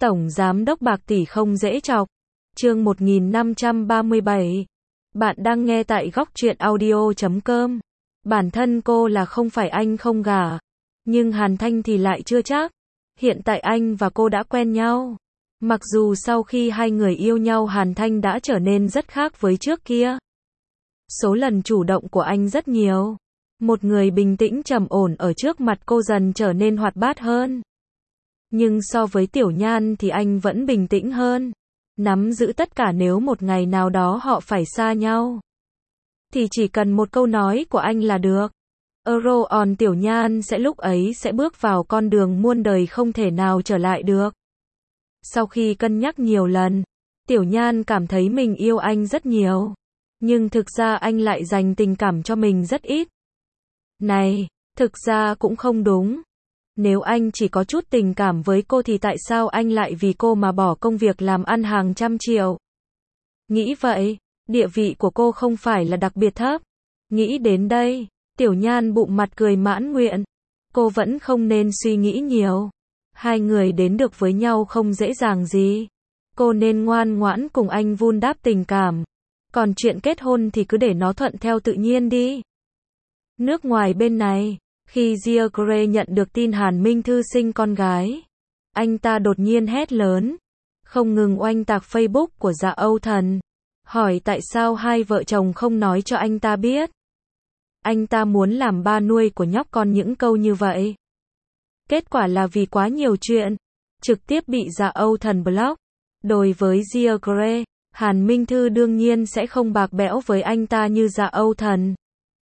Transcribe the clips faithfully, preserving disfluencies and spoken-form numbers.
Tổng Giám đốc bạc tỷ không dễ chọc. Chương một nghìn năm trăm ba mươi bảy. Bạn đang nghe tại góc truyện audio chấm com. Bản thân cô là không phải anh không gả. Nhưng Hàn Thanh thì lại chưa chắc. Hiện tại anh và cô đã quen nhau. Mặc dù sau khi hai người yêu nhau Hàn Thanh đã trở nên rất khác với trước kia. Số lần chủ động của anh rất nhiều. Một người bình tĩnh trầm ổn ở trước mặt cô dần trở nên hoạt bát hơn. Nhưng so với Tiểu Nhan thì anh vẫn bình tĩnh hơn. Nắm giữ tất cả nếu một ngày nào đó họ phải xa nhau. Thì chỉ cần một câu nói của anh là được. Euro on Tiểu Nhan sẽ lúc ấy sẽ bước vào con đường muôn đời không thể nào trở lại được. Sau khi cân nhắc nhiều lần, Tiểu Nhan cảm thấy mình yêu anh rất nhiều. Nhưng thực ra anh lại dành tình cảm cho mình rất ít. Này, thực ra cũng không đúng. Nếu anh chỉ có chút tình cảm với cô thì tại sao anh lại vì cô mà bỏ công việc làm ăn hàng trăm triệu? Nghĩ vậy, địa vị của cô không phải là đặc biệt thấp. Nghĩ đến đây, Tiểu Nhan bụng mặt cười mãn nguyện. Cô vẫn không nên suy nghĩ nhiều. Hai người đến được với nhau không dễ dàng gì. Cô nên ngoan ngoãn cùng anh vun đắp tình cảm. Còn chuyện kết hôn thì cứ để nó thuận theo tự nhiên đi. Nước ngoài bên này, khi Gia Gray nhận được tin Hàn Minh Thư sinh con gái, anh ta đột nhiên hét lớn, không ngừng oanh tạc Facebook của Dạ Âu Thần, hỏi tại sao hai vợ chồng không nói cho anh ta biết. Anh ta muốn làm ba nuôi của nhóc con những câu như vậy. Kết quả là vì quá nhiều chuyện, trực tiếp bị Dạ Âu Thần block. Đối với Gia Gray, Hàn Minh Thư đương nhiên sẽ không bạc bẽo với anh ta như Dạ Âu Thần.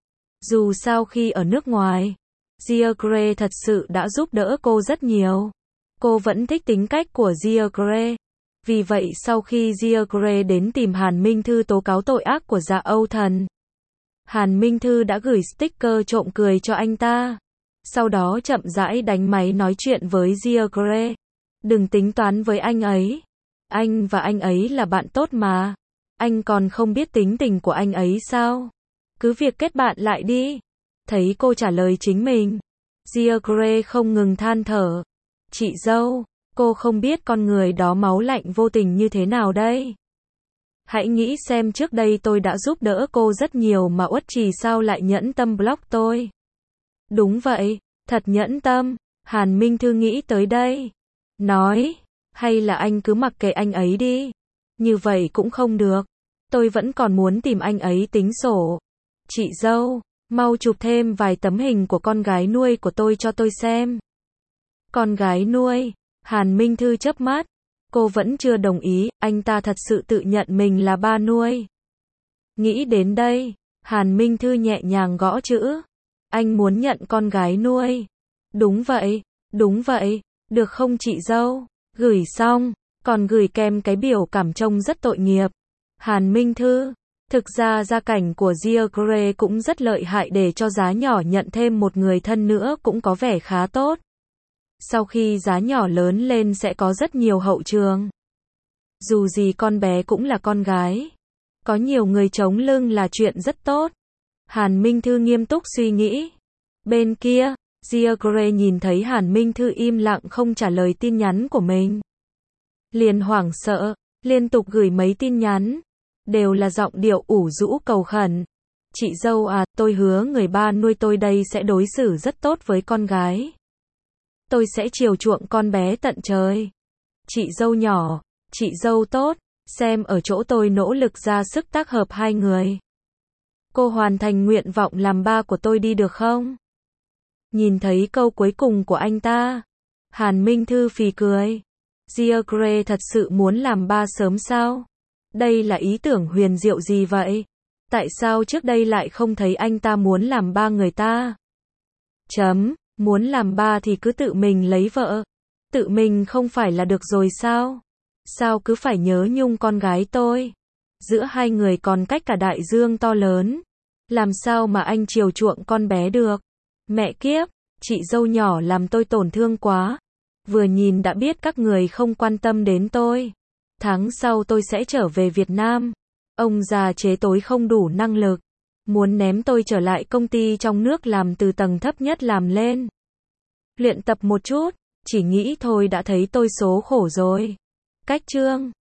Dù sao khi ở nước ngoài, Gia Gray thật sự đã giúp đỡ cô rất nhiều. Cô vẫn thích tính cách của Gia Gray. Vì vậy sau khi Gia Gray đến tìm Hàn Minh Thư tố cáo tội ác của Dạ Âu Thần, Hàn Minh Thư đã gửi sticker trộm cười cho anh ta. Sau đó chậm rãi đánh máy nói chuyện với Gia Gray. Đừng tính toán với anh ấy. Anh và anh ấy là bạn tốt mà. Anh còn không biết tính tình của anh ấy sao? Cứ việc kết bạn lại đi. Thấy cô trả lời chính mình, Gia Gray không ngừng than thở. Chị dâu, cô không biết con người đó máu lạnh vô tình như thế nào đây. Hãy nghĩ xem trước đây tôi đã giúp đỡ cô rất nhiều mà uất trì sao lại nhẫn tâm block tôi. Đúng vậy, thật nhẫn tâm. Hàn Minh Thư nghĩ tới đây. Nói, hay là anh cứ mặc kệ anh ấy đi. Như vậy cũng không được. Tôi vẫn còn muốn tìm anh ấy tính sổ. Chị dâu, mau chụp thêm vài tấm hình của con gái nuôi của tôi cho tôi xem. Con gái nuôi? Hàn Minh Thư chớp mắt. Cô vẫn chưa đồng ý, anh ta thật sự tự nhận mình là ba nuôi. Nghĩ đến đây, Hàn Minh Thư nhẹ nhàng gõ chữ. Anh muốn nhận con gái nuôi. Đúng vậy, đúng vậy, được không chị dâu? Gửi xong, còn gửi kèm cái biểu cảm trông rất tội nghiệp. Hàn Minh Thư, thực ra gia cảnh của Gia Gray cũng rất lợi hại để cho giá nhỏ nhận thêm một người thân nữa cũng có vẻ khá tốt. Sau khi giá nhỏ lớn lên sẽ có rất nhiều hậu trường. Dù gì con bé cũng là con gái. Có nhiều người chống lưng là chuyện rất tốt. Hàn Minh Thư nghiêm túc suy nghĩ. Bên kia, Gia Gray nhìn thấy Hàn Minh Thư im lặng không trả lời tin nhắn của mình. Liền hoảng sợ, liên tục gửi mấy tin nhắn. Đều là giọng điệu ủ rũ cầu khẩn. Chị dâu à, tôi hứa người ba nuôi tôi đây sẽ đối xử rất tốt với con gái. Tôi sẽ chiều chuộng con bé tận trời. Chị dâu nhỏ, chị dâu tốt, xem ở chỗ tôi nỗ lực ra sức tác hợp hai người. Cô hoàn thành nguyện vọng làm ba của tôi đi được không? Nhìn thấy câu cuối cùng của anh ta, Hàn Minh Thư phì cười. Gia Gray thật sự muốn làm ba sớm sao? Đây là ý tưởng huyền diệu gì vậy? Tại sao trước đây lại không thấy anh ta muốn làm ba người ta? Chấm, muốn làm ba thì cứ tự mình lấy vợ. Tự mình không phải là được rồi sao? Sao cứ phải nhớ nhung con gái tôi? Giữa hai người còn cách cả đại dương to lớn. Làm sao mà anh chiều chuộng con bé được? Mẹ kiếp, chị dâu nhỏ làm tôi tổn thương quá. Vừa nhìn đã biết các người không quan tâm đến tôi. Tháng sau tôi sẽ trở về Việt Nam. Ông già chế tối không đủ năng lực. Muốn ném tôi trở lại công ty trong nước làm từ tầng thấp nhất làm lên. Luyện tập một chút. Chỉ nghĩ thôi đã thấy tôi số khổ rồi. Cách chương